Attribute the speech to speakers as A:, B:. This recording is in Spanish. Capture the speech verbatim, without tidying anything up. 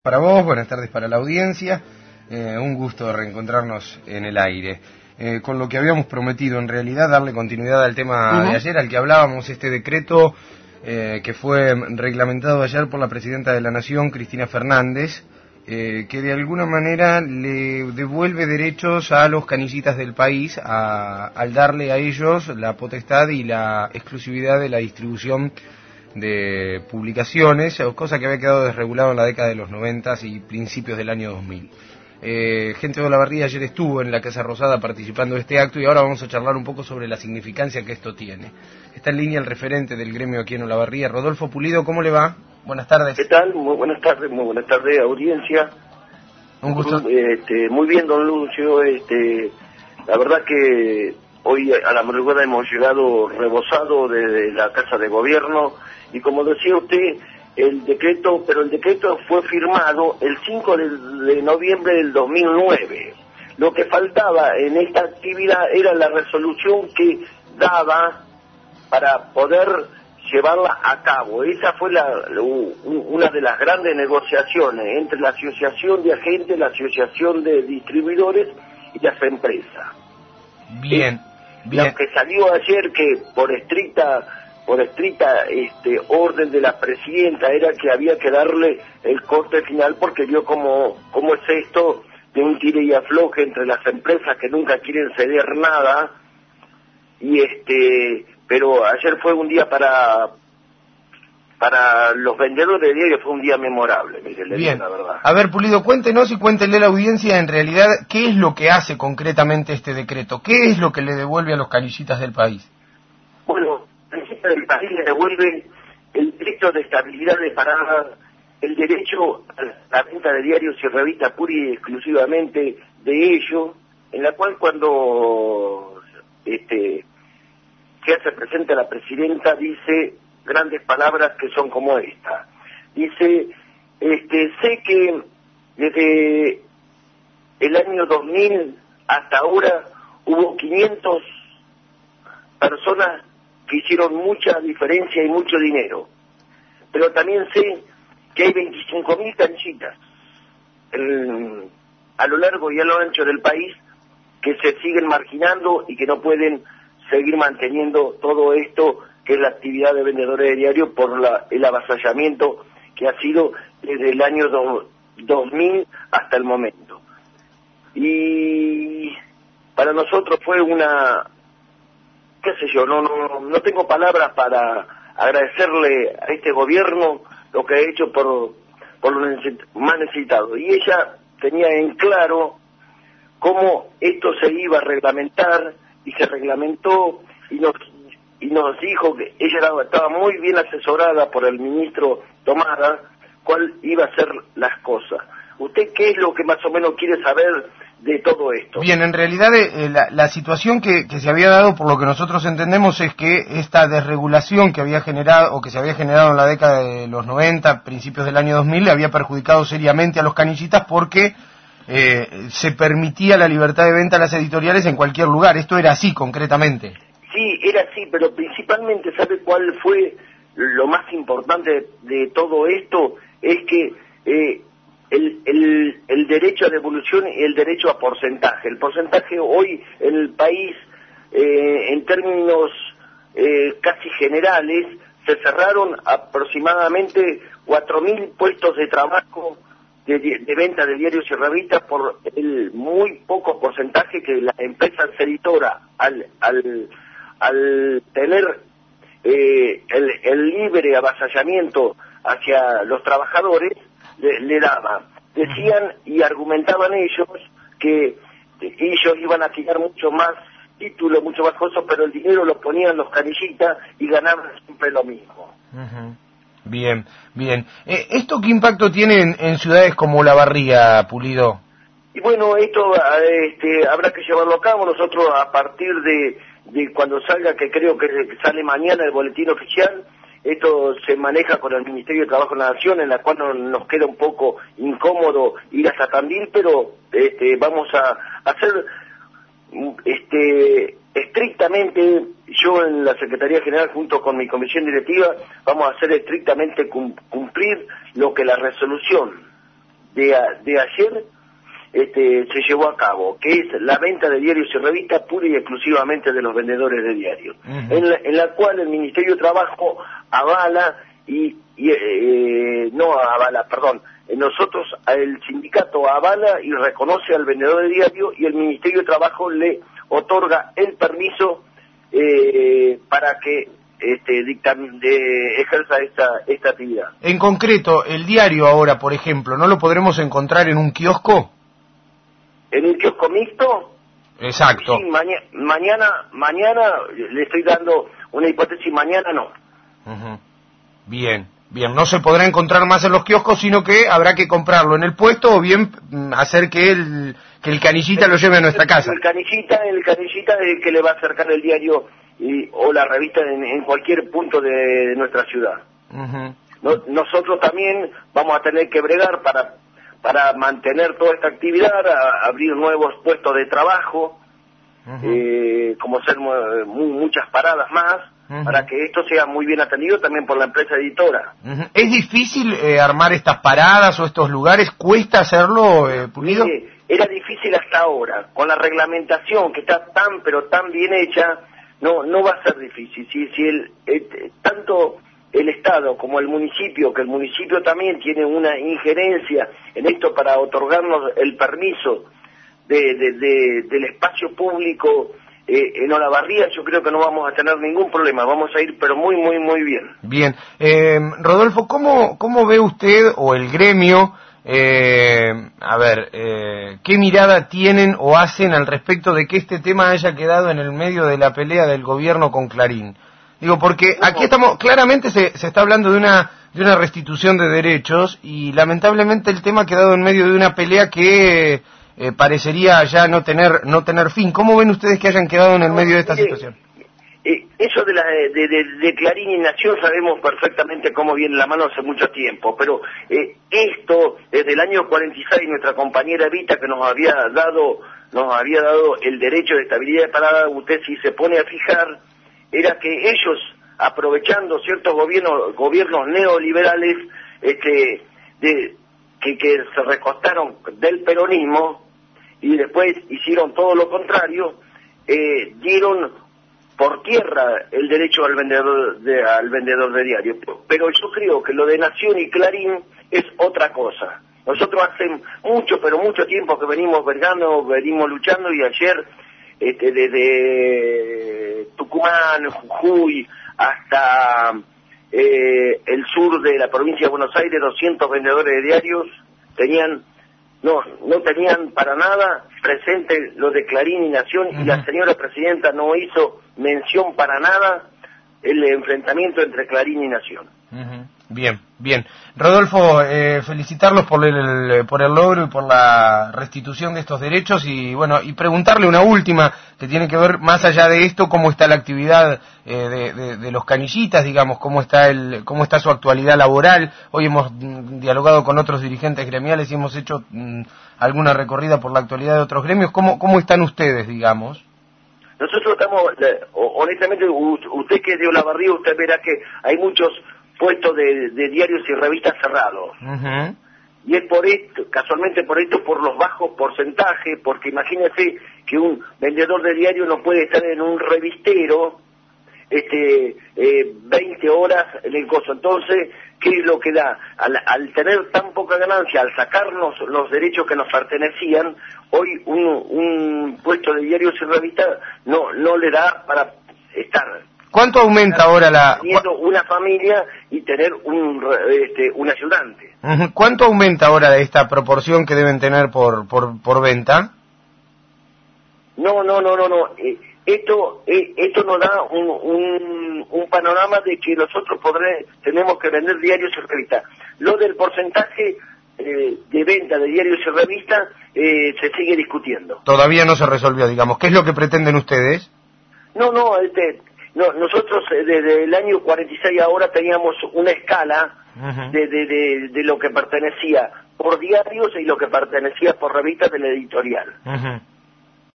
A: Para vos, buenas tardes para la audiencia, eh, un gusto reencontrarnos en el aire. Eh, con lo que habíamos prometido, en realidad, darle continuidad al tema uh-huh. de ayer, al que hablábamos, este decreto eh, que fue reglamentado ayer por la Presidenta de la Nación, Cristina Fernández, eh, que de alguna manera le devuelve derechos a los canillitas del país, a, al darle a ellos la potestad y la exclusividad de la distribución de publicaciones, cosa que había quedado desregulado en la década de los noventas y principios del año dos mil. Eh, gente de Olavarría ayer estuvo en la Casa Rosada participando de este acto y ahora vamos a charlar un poco sobre la significancia que esto tiene. Está en línea el referente del gremio aquí en Olavarría, Rodolfo Pulido. ¿Cómo le va? Buenas tardes.
B: ¿Qué tal? Muy buenas tardes, muy buenas tardes, audiencia.
A: Un gusto.
B: Este, muy bien, don Lucio. Este, la verdad que hoy a la madrugada hemos llegado rebosado desde la Casa de Gobierno y, como decía usted, el decreto, pero el decreto fue firmado el cinco de noviembre del dos mil nueve. Lo que faltaba en esta actividad era la resolución que daba para poder llevarla a cabo. Esa fue la, una de las grandes negociaciones entre la Asociación de Agentes, la Asociación de Distribuidores y las empresas.
A: Bien, bien.
B: Lo que salió ayer, que por estricta por estricta este, orden de la presidenta, era que había que darle el corte final porque vio cómo, cómo es esto de un tire y afloje entre las empresas que nunca quieren ceder nada. Y este pero ayer fue un día para para los vendedores de diario, fue un día memorable, mire, le digo la verdad.
A: A ver, Pulido, cuéntenos y cuéntenle a la audiencia en realidad qué es lo que hace concretamente este decreto, qué es lo que le devuelve a los canillitas del país.
B: Bueno, el país le devuelve el derecho de estabilidad de parada, el derecho a la venta de diarios y revistas pura y exclusivamente de ellos, en la cual cuando este se hace presente a la presidenta dice grandes palabras que son como esta. Dice, este sé que desde el año dos mil hasta ahora hubo quinientas personas que hicieron mucha diferencia y mucho dinero, pero también sé que hay veinticinco mil canchitas en, a lo largo y a lo ancho del país que se siguen marginando y que no pueden seguir manteniendo todo esto que es la actividad de vendedores de diario por la, el avasallamiento que ha sido desde el año do, dos mil hasta el momento. Y para nosotros fue una, qué sé yo, no, no, no tengo palabras para agradecerle a este gobierno lo que ha hecho por, por los más necesitados. Y ella tenía en claro cómo esto se iba a reglamentar y se reglamentó y nos y nos dijo que ella era, estaba muy bien asesorada por el ministro Tomada cuál iba a ser las cosas. ¿Usted qué es lo que más o menos quiere saber de todo esto?
A: Bien, en realidad eh, la, la situación que, que se había dado, por lo que nosotros entendemos, es que esta desregulación que había generado o que se había generado en la década de los noventa, principios del año dos mil, le había perjudicado seriamente a los canillitas porque eh, se permitía la libertad de venta a las editoriales en cualquier lugar. ¿Esto era así concretamente?
B: Sí, era así, pero principalmente, ¿sabe cuál fue lo más importante de, de todo esto? Es que eh, el, el, el derecho a devolución y el derecho a porcentaje. El porcentaje hoy en el país, eh, en términos eh, casi generales, se cerraron aproximadamente cuatro mil puestos de trabajo de, de venta de diarios y revistas por el muy poco porcentaje que la empresa editora al... al al tener eh, el, el libre avasallamiento hacia los trabajadores, le, le daba. Decían y argumentaban ellos que ellos iban a tirar mucho más títulos, mucho más cosas, pero el dinero lo ponían los canillitas y ganaban siempre lo mismo.
A: Uh-huh. Bien, bien. Eh, ¿Esto qué impacto tiene en, en ciudades como Olavarría, Pulido?
B: Y bueno, esto este, habrá que llevarlo a cabo. Nosotros, a partir de de cuando salga, que creo que sale mañana el boletín oficial, esto se maneja con el Ministerio de Trabajo de la Nación, en la cual no, nos queda un poco incómodo ir hasta Tandil, pero este, vamos a hacer este, estrictamente, yo en la Secretaría General junto con mi comisión directiva, vamos a hacer estrictamente cum, cumplir lo que la resolución de, de ayer este, se llevó a cabo, que es la venta de diarios y revistas pura y exclusivamente de los vendedores de diarios, uh-huh. en, la, en la cual el Ministerio de Trabajo avala y, y eh, no avala, perdón, nosotros, el sindicato avala y reconoce al vendedor de diario y el Ministerio de Trabajo le otorga el permiso eh, para que este, dictam, de, ejerza esta, esta actividad.
A: En concreto, el diario ahora, por ejemplo, ¿no lo podremos encontrar en un kiosco?
B: ¿En un kiosco mixto?
A: Exacto.
B: Sí, maña, mañana, mañana, le estoy dando una hipótesis, mañana no.
A: Uh-huh. Bien. Bien, no se podrá encontrar más en los kioscos, sino que habrá que comprarlo en el puesto o bien hacer que el que el canillita lo lleve a nuestra casa.
B: El canillita, el canillita es el que le va a acercar el diario y, o la revista en, en cualquier punto de, de nuestra ciudad. Uh-huh. No, nosotros también vamos a tener que bregar para para mantener toda esta actividad, a, abrir nuevos puestos de trabajo, uh-huh. eh, como hacer mu muchas paradas más. Uh-huh. Para que esto sea muy bien atendido también por la empresa editora.
A: Uh-huh. ¿Es difícil eh, armar estas paradas o estos lugares? ¿Cuesta hacerlo, eh, Pulido?
B: Mire, era difícil hasta ahora. Con la reglamentación que está tan, pero tan bien hecha, no no va a ser difícil. Si, si el, el, tanto el Estado como el municipio, que el municipio también tiene una injerencia en esto para otorgarnos el permiso de, de, de, del espacio público, Eh, en Olavarría, yo creo que no vamos a tener ningún problema, vamos a ir pero muy, muy, muy bien.
A: Bien. Eh, Rodolfo, ¿cómo, cómo ve usted o el gremio, eh, a ver, eh, qué mirada tienen o hacen al respecto de que este tema haya quedado en el medio de la pelea del gobierno con Clarín? Digo, porque aquí estamos, claramente se, se está hablando de una, de una restitución de derechos y lamentablemente el tema ha quedado en medio de una pelea que... Eh, parecería ya no tener no tener fin. ¿Cómo ven ustedes que hayan quedado en el medio de esta
B: Mire,
A: situación?
B: Eh, eso de, la, de, de, de Clarín y Nación sabemos perfectamente cómo viene la mano hace mucho tiempo, pero eh, esto, desde el año cuarenta y seis, nuestra compañera Evita, que nos había dado nos había dado el derecho de estabilidad de parada, usted si se pone a fijar, era que ellos, aprovechando ciertos gobiernos gobiernos neoliberales, este, de, que, que se recostaron del peronismo, y después hicieron todo lo contrario, eh, dieron por tierra el derecho al vendedor de, al vendedor de diario. Pero yo creo que lo de Nación y Clarín es otra cosa. Nosotros hace mucho, pero mucho tiempo que venimos vergando, venimos luchando, y ayer este, desde Tucumán, Jujuy, hasta eh, el sur de la provincia de Buenos Aires, doscientos vendedores de diarios tenían no no tenían para nada presente lo de Clarín y Nación, uh-huh. y la señora presidenta no hizo mención para nada el enfrentamiento entre Clarín y Nación.
A: Uh-huh. Bien, bien. Rodolfo, eh, felicitarlos por el, por el logro y por la restitución de estos derechos, y bueno, y preguntarle una última que tiene que ver más allá de esto, cómo está la actividad eh, de, de, de los canillitas, digamos, cómo está el, cómo está su actualidad laboral. Hoy hemos mm, dialogado con otros dirigentes gremiales y hemos hecho mm, alguna recorrida por la actualidad de otros gremios. ¿Cómo, cómo están ustedes, digamos?
B: Nosotros estamos, honestamente, usted que es de Olavarría, usted verá que hay muchos puestos de, de diarios y revistas cerrados. Uh-huh. Y es por esto, casualmente por esto, por los bajos porcentajes, porque imagínese que un vendedor de diario no puede estar en un revistero este eh, veinte horas en el coso. Entonces, ¿qué es lo que da? Al, al tener tan poca ganancia, al sacarnos los derechos que nos pertenecían, hoy un, un puesto de diarios y revistas no, no le da para estar.
A: ¿Cuánto aumenta ahora la...?
B: Teniendo una familia y tener un este, un ayudante.
A: ¿Cuánto aumenta ahora esta proporción que deben tener por por, por venta?
B: No, no, no, no, no. Eh, esto eh, esto nos da un, un, un panorama de que nosotros podré, tenemos que vender diarios y revistas. Lo del porcentaje eh, de venta de diarios y revistas eh, se sigue discutiendo.
A: Todavía no se resolvió, digamos. ¿Qué es lo que pretenden ustedes?
B: No, no, este... No, nosotros eh, desde el año cuarenta y seis ahora teníamos una escala uh-huh. de, de, de, de lo que pertenecía por diarios y lo que pertenecía por revistas de la editorial. Uh-huh.